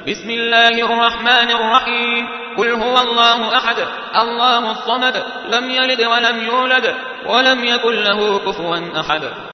بسم الله الرحمن الرحيم قل هو الله أحد الله الصمد لم يلد ولم يولد ولم يكن له كفوا أحد